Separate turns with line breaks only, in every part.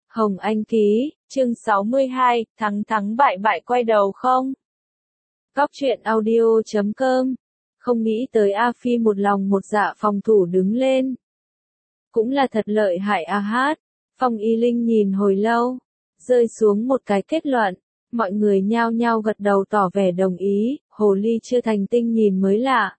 Hồng Anh ký, chương 62, thắng bại bại quay đầu không? Góc truyện audio.com. Không nghĩ tới A Phi một lòng một dạ phòng thủ đứng lên. Cũng là thật lợi hại a hát. Phong Y Linh nhìn hồi lâu, rơi xuống một cái kết luận. Mọi người nhao nhao gật đầu tỏ vẻ đồng ý, hồ ly chưa thành tinh nhìn mới lạ.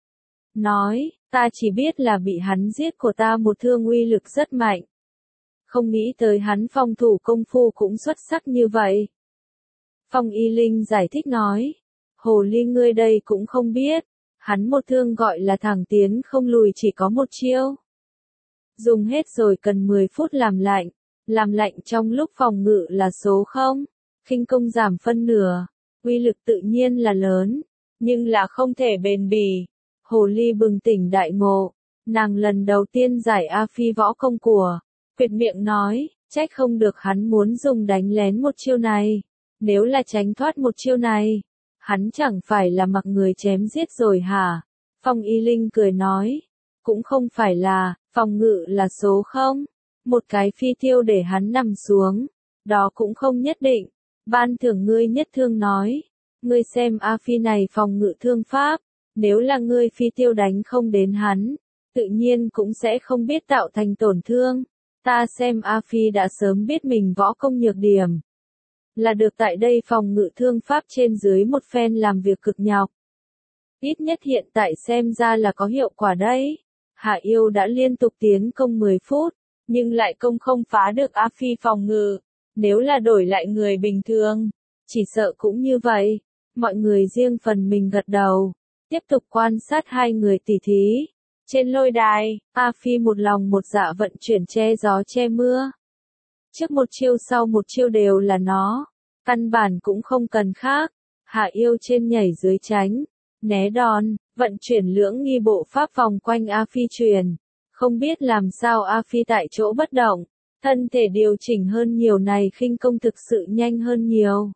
Nói, ta chỉ biết là bị hắn giết của ta một thương uy lực rất mạnh. Không nghĩ tới hắn phòng thủ công phu cũng xuất sắc như vậy. Phong Y Linh giải thích nói, hồ ly ngươi đây cũng không biết, hắn một thương gọi là thẳng tiến không lùi chỉ có một chiêu. Dùng hết rồi cần 10 phút làm lạnh trong lúc phòng ngự là số 0, khinh công giảm phân nửa, uy lực tự nhiên là lớn, nhưng là không thể bền bỉ. Hồ ly bừng tỉnh đại ngộ, nàng lần đầu tiên giải A Phi võ công của. Quyệt miệng nói, trách không được hắn muốn dùng đánh lén một chiêu này. Nếu là tránh thoát một chiêu này, hắn chẳng phải là mặc người chém giết rồi hả? Phong Y Linh cười nói, cũng không phải là, phòng ngự là số 0. Một cái phi tiêu để hắn nằm xuống, đó cũng không nhất định. Ban thưởng ngươi nhất thương nói, ngươi xem A Phi này phòng ngự thương pháp, nếu là ngươi phi tiêu đánh không đến hắn, tự nhiên cũng sẽ không biết tạo thành tổn thương. Ta xem A Phi đã sớm biết mình võ công nhược điểm. Là được tại đây phòng ngự thương pháp trên dưới một phen làm việc cực nhọc. Ít nhất hiện tại xem ra là có hiệu quả đấy. Hạ Yêu đã liên tục tiến công 10 phút, nhưng lại công không phá được A Phi phòng ngự. Nếu là đổi lại người bình thường, chỉ sợ cũng như vậy. Mọi người riêng phần mình gật đầu, tiếp tục quan sát hai người tỉ thí. Trên lôi đài, A Phi một lòng một dạ vận chuyển che gió che mưa. Trước một chiêu sau một chiêu đều là nó, căn bản cũng không cần khác. Hạ Yêu trên nhảy dưới tránh, né đòn, vận chuyển lưỡng nghi bộ pháp vòng quanh A Phi truyền. Không biết làm sao A Phi tại chỗ bất động, thân thể điều chỉnh hơn nhiều này khinh công thực sự nhanh hơn nhiều.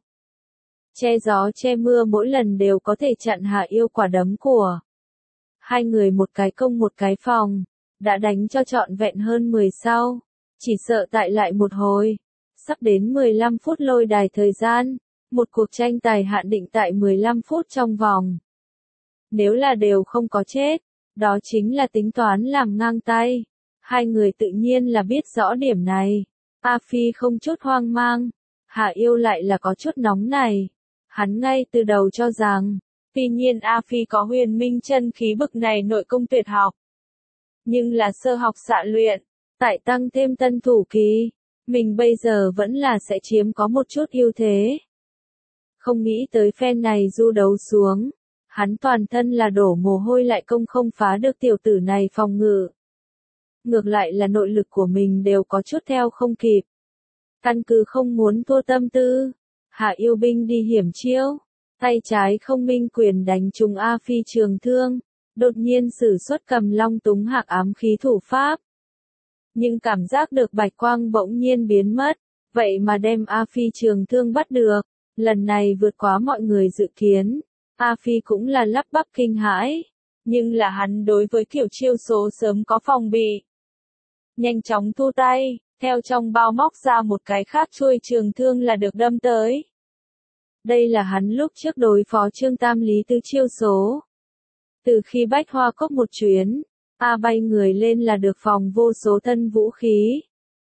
Che gió che mưa mỗi lần đều có thể chặn Hạ Yêu quả đấm của. Hai người một cái công một cái phòng, đã đánh cho trọn vẹn hơn 10 sau, chỉ sợ tại lại một hồi, sắp đến 15 phút lôi đài thời gian, một cuộc tranh tài hạn định tại 15 phút trong vòng. Nếu là đều không có chết, đó chính là tính toán làm ngang tay. Hai người tự nhiên là biết rõ điểm này. A Phi không chút hoang mang, Hạ Yêu lại là có chút nóng này. Hắn ngay từ đầu cho rằng, tuy nhiên A Phi có huyền minh chân khí bực này nội công tuyệt học. Nhưng là sơ học xạ luyện, tại tăng thêm tân thủ kỳ, mình bây giờ vẫn là sẽ chiếm có một chút ưu thế. Không nghĩ tới phen này du đấu xuống, hắn toàn thân là đổ mồ hôi lại công không phá được tiểu tử này phòng ngự. Ngược lại là nội lực của mình đều có chút theo không kịp. Căn cứ không muốn thua tâm tư, Hạ Yêu binh đi hiểm chiêu. Tay trái không minh quyền đánh trúng A Phi trường thương, đột nhiên sử xuất Cầm Long Túng Hạc ám khí thủ pháp. Nhưng cảm giác được bạch quang bỗng nhiên biến mất, vậy mà đem A Phi trường thương bắt được, lần này vượt quá mọi người dự kiến. A Phi cũng là lắp bắp kinh hãi, nhưng là hắn đối với kiểu chiêu số sớm có phòng bị. Nhanh chóng thu tay, theo trong bao móc ra một cái khác chuôi trường thương là được đâm tới. Đây là hắn lúc trước đối phó Trương Tam Lý Tứ chiêu số. Từ khi Bách Hoa Cốc một chuyến, A bay người lên là được phòng vô số thân vũ khí.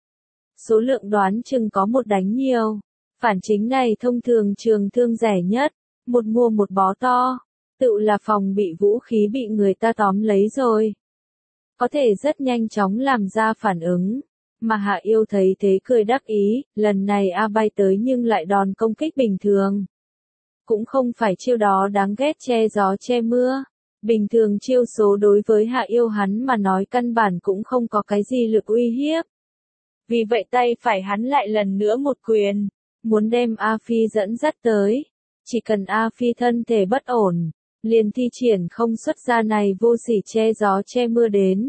Số lượng đoán chừng có một đánh nhiều. Phản chính này thông thường trường thương rẻ nhất, một mua một bó to. Tự là phòng bị vũ khí bị người ta tóm lấy rồi. Có thể rất nhanh chóng làm ra phản ứng. Mà Hạ Yêu thấy thế cười đắc ý, lần này A bay tới nhưng lại đòn công kích bình thường. Cũng không phải chiêu đó đáng ghét che gió che mưa. Bình thường chiêu số đối với Hạ Yêu hắn mà nói căn bản cũng không có cái gì lực uy hiếp. Vì vậy tay phải hắn lại lần nữa một quyền, muốn đem A Phi dẫn dắt tới. Chỉ cần A Phi thân thể bất ổn, liền thi triển không xuất ra này vô sỉ che gió che mưa đến.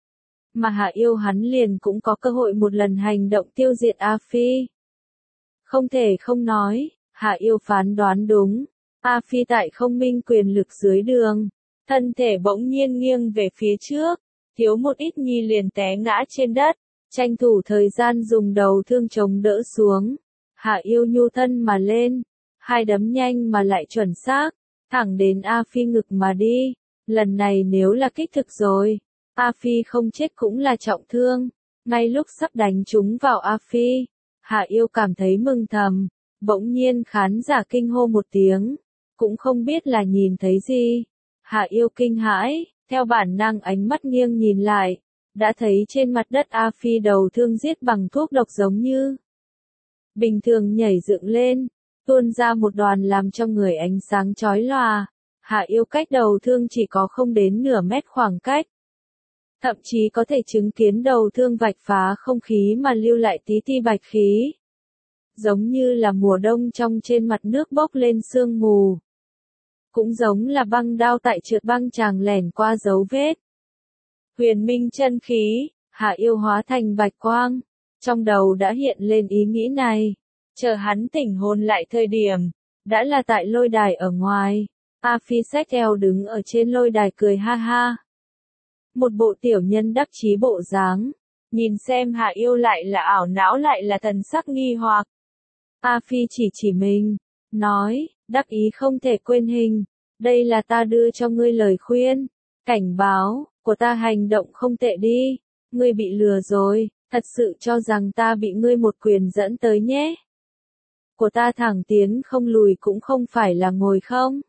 Mà Hạ Yêu hắn liền cũng có cơ hội một lần hành động tiêu diệt A Phi. Không thể không nói, Hạ Yêu phán đoán đúng. A Phi tại không minh quyền lực dưới đường, thân thể bỗng nhiên nghiêng về phía trước, thiếu một ít nhi liền té ngã trên đất. tranh thủ thời gian dùng đầu thương chống đỡ xuống. Hạ Yêu nhu thân mà lên, hai đấm nhanh mà lại chuẩn xác, thẳng đến A Phi ngực mà đi. Lần này nếu là kích thực rồi, A Phi không chết cũng là trọng thương. Ngay lúc sắp đánh trúng vào A Phi, Hạ Yêu cảm thấy mừng thầm, bỗng nhiên khán giả kinh hô một tiếng, cũng không biết là nhìn thấy gì. Hạ Yêu kinh hãi, theo bản năng ánh mắt nghiêng nhìn lại, đã thấy trên mặt đất A Phi đầu thương giết bằng thuốc độc giống như bình thường nhảy dựng lên, tuôn ra một đoàn làm cho người ánh sáng chói lòa. Hạ Yêu cách đầu thương chỉ có không đến nửa mét khoảng cách. Thậm chí có thể chứng kiến đầu thương vạch phá không khí mà lưu lại tí ti bạch khí. Giống như là mùa đông trong trên mặt nước bốc lên sương mù. Cũng giống là băng đao tại trượt băng chàng lẻn qua dấu vết. Huyền minh chân khí, Hạ Yêu hóa thành bạch quang. Trong đầu đã hiện lên ý nghĩ này. Chờ hắn tỉnh hồn lại thời điểm, đã là tại lôi đài ở ngoài. A Phi xách eo đứng ở trên lôi đài cười ha ha. Một bộ tiểu nhân đắc chí bộ dáng, nhìn xem Hạ Yêu lại là ảo não lại là thần sắc nghi hoặc. A Phi chỉ mình, nói, đắc ý không thể quên hình, đây là ta đưa cho ngươi lời khuyên, cảnh báo, của ta hành động không tệ đi, ngươi bị lừa rồi, thật sự cho rằng ta bị ngươi một quyền dẫn tới nhé. Của ta thẳng tiến không lùi cũng không phải là ngồi không.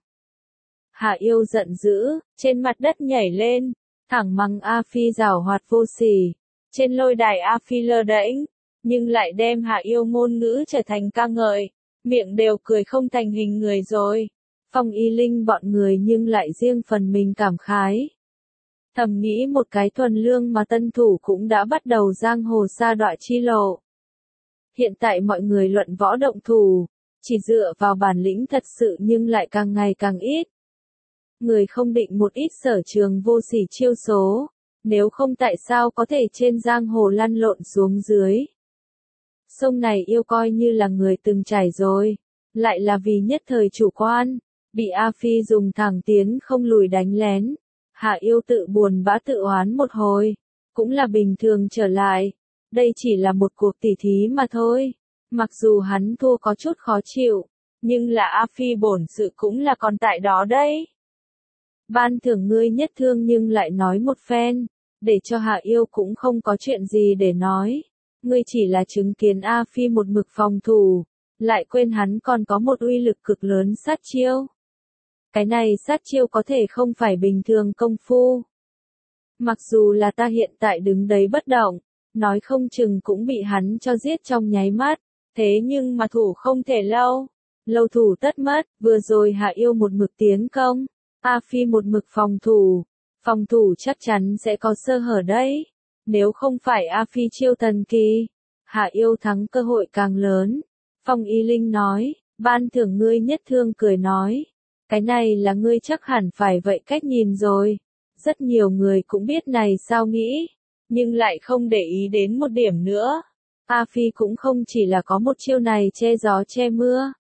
Hạ Yêu giận dữ, trên mặt đất nhảy lên, thẳng mắng A Phi giảo hoạt vô sỉ. Trên lôi đài A Phi lơ đễnh, nhưng lại đem Hạ Yêu ngôn ngữ trở thành ca ngợi, miệng đều cười không thành hình người rồi. Phong Y Linh bọn người nhưng lại riêng phần mình cảm khái. Thầm nghĩ một cái thuần lương mà tân thủ cũng đã bắt đầu giang hồ sa đọa chi lộ. Hiện tại mọi người luận võ động thủ, chỉ dựa vào bản lĩnh thật sự nhưng lại càng ngày càng ít. Người không định một ít sở trường vô sỉ chiêu số, nếu không tại sao có thể trên giang hồ lăn lộn xuống dưới. Sông này Yêu coi như là người từng trải rồi, lại là vì nhất thời chủ quan, bị A Phi dùng thẳng tiến không lùi đánh lén. Hạ Yêu tự buồn bã tự oán một hồi, cũng là bình thường trở lại, đây chỉ là một cuộc tỉ thí mà thôi. Mặc dù hắn thua có chút khó chịu, nhưng là A Phi bổn sự cũng là còn tại đó đấy. Ban thưởng ngươi nhất thương nhưng lại nói một phen, để cho Hạ Yêu cũng không có chuyện gì để nói. Ngươi chỉ là chứng kiến A Phi một mực phòng thủ, lại quên hắn còn có một uy lực cực lớn sát chiêu. Cái này sát chiêu có thể không phải bình thường công phu. Mặc dù là ta hiện tại đứng đấy bất động, nói không chừng cũng bị hắn cho giết trong nháy mắt, thế nhưng mà thủ không thể lâu. Lâu thủ tất mất, vừa rồi Hạ Yêu một mực tiến công, A Phi một mực phòng thủ chắc chắn sẽ có sơ hở đấy. Nếu không phải A Phi chiêu thần kỳ, Hạ Yêu thắng cơ hội càng lớn. Phong Y Linh nói, ban thưởng ngươi nhất thương cười nói, cái này là ngươi chắc hẳn phải vậy cách nhìn rồi. Rất nhiều người cũng biết này sao nghĩ, nhưng lại không để ý đến một điểm nữa. A Phi cũng không chỉ là có một chiêu này che gió che mưa.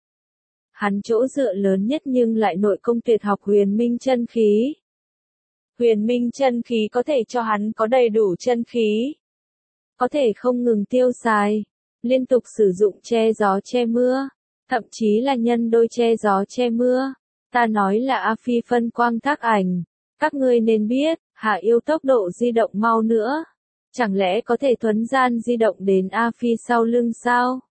Hắn chỗ dựa lớn nhất nhưng lại nội công tuyệt học huyền minh chân khí. Huyền minh chân khí có thể cho hắn có đầy đủ chân khí. Có thể không ngừng tiêu xài, liên tục sử dụng che gió che mưa, thậm chí là nhân đôi che gió che mưa. Ta nói là A Phi phân quang thác ảnh, các ngươi nên biết, Hạ Yêu tốc độ di động mau nữa. Chẳng lẽ có thể thuấn gian di động đến A Phi sau lưng sao?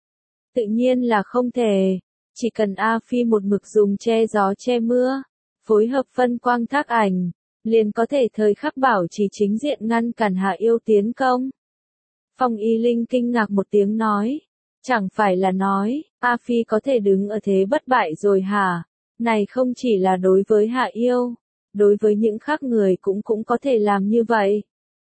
Tự nhiên là không thể, chỉ cần A Phi một mực dùng che gió che mưa, phối hợp phân quang thác ảnh, liền có thể thời khắc bảo trì chính diện ngăn cản Hạ Yêu tiến công. Phong Y Linh kinh ngạc một tiếng nói, chẳng phải là nói, A Phi có thể đứng ở thế bất bại rồi hả? Này không chỉ là đối với Hạ Yêu, đối với những khác người cũng có thể làm như vậy.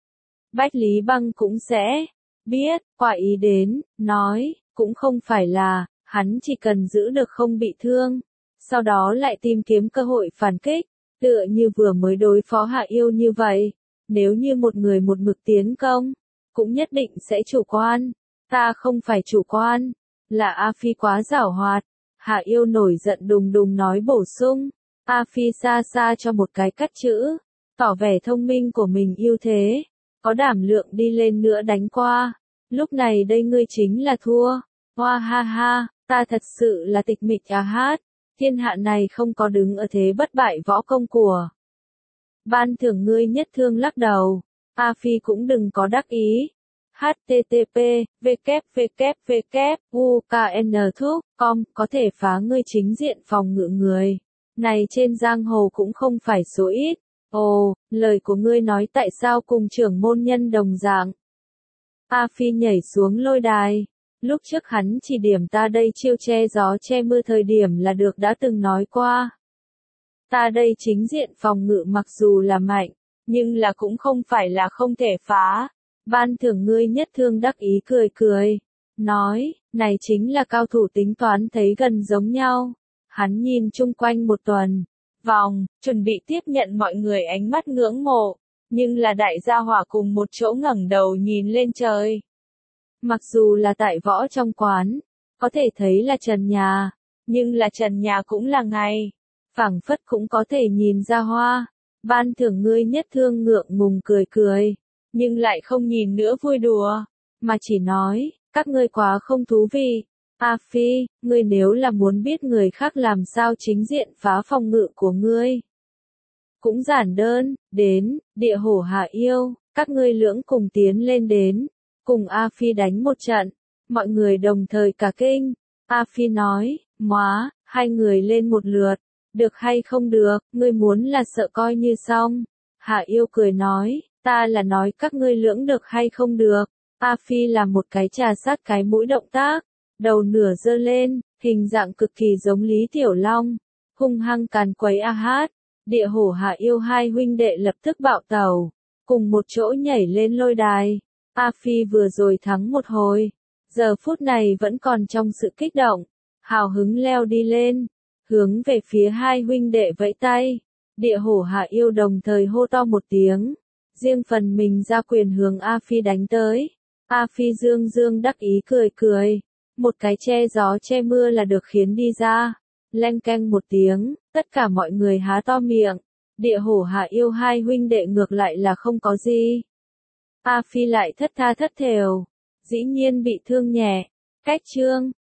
Bách Lý Băng cũng sẽ biết, quả ý đến, nói, cũng không phải là, hắn chỉ cần giữ được không bị thương, sau đó lại tìm kiếm cơ hội phản kích, tựa như vừa mới đối phó Hạ Yêu như vậy. Nếu như một người một mực tiến công, cũng nhất định sẽ chủ quan. Ta không phải chủ quan, là A Phi quá giảo hoạt. Hạ Yêu nổi giận đùng đùng nói bổ sung. A Phi xa xa cho một cái cắt chữ, tỏ vẻ thông minh của mình ưu thế. có đảm lượng đi lên nữa đánh qua. Lúc này đây ngươi chính là thua. Hoa ha ha, ta thật sự là tịch mịch hát. Thiên hạ này không có đứng ở thế bất bại võ công của. Ban thưởng ngươi nhất thương lắc đầu. A Phi cũng đừng có đắc ý. http www.uknthuc.com có thể phá ngươi chính diện phòng ngự người. Này trên giang hồ cũng không phải số ít. Ồ, lời của ngươi nói tại sao cùng trưởng môn nhân đồng dạng. A Phi nhảy xuống lôi đài. Lúc trước hắn chỉ điểm ta đây chiêu che gió che mưa thời điểm là được đã từng nói qua. Ta đây chính diện phòng ngự mặc dù là mạnh, nhưng là cũng không phải là không thể phá. Ban thưởng ngươi nhất thương đắc ý cười cười. Nói, này chính là cao thủ tính toán thấy gần giống nhau. Hắn nhìn chung quanh một tuần. Vòng, chuẩn bị tiếp nhận mọi người ánh mắt ngưỡng mộ. Nhưng là đại gia hỏa cùng một chỗ ngẩng đầu nhìn lên trời. Mặc dù là tại võ trong quán, có thể thấy là trần nhà. Nhưng là trần nhà cũng là ngày. Phảng phất cũng có thể nhìn ra hoa. Ban thưởng ngươi nhất thương ngượng ngùng cười cười. Nhưng lại không nhìn nữa vui đùa. Mà chỉ nói, các ngươi quá không thú vị. A Phi, ngươi nếu là muốn biết người khác làm sao chính diện phá phòng ngự của ngươi. Cũng giản đơn, đến, địa hổ hạ yêu, các ngươi lưỡng cùng tiến lên đến. Cùng A Phi đánh một trận. Mọi người đồng thời cả kinh. A Phi nói, móa, hai người lên một lượt. Được hay không được, ngươi muốn là sợ coi như xong. Hạ yêu cười nói, ta là nói các ngươi lưỡng được hay không được. A Phi làm một cái trà sát cái mũi động tác. Đầu nửa giơ lên, hình dạng cực kỳ giống Lý Tiểu Long. Hung hăng càn quấy a hát. Địa hổ hạ yêu hai huynh đệ lập tức bạo tàu. Cùng một chỗ nhảy lên lôi đài. A Phi vừa rồi thắng một hồi. Giờ phút này vẫn còn trong sự kích động. Hào hứng leo đi lên. Hướng về phía hai huynh đệ vẫy tay. Địa hổ hạ yêu đồng thời hô to một tiếng. Riêng phần mình ra quyền hướng A Phi đánh tới. A Phi dương dương đắc ý cười cười. Một cái che gió che mưa là được khiến đi ra. Leng keng một tiếng, tất cả mọi người há to miệng. Địa hổ hạ yêu hai huynh đệ ngược lại là không có gì. A Phi lại thất tha thất thểu. Dĩ nhiên bị thương nhẹ. Cách chương.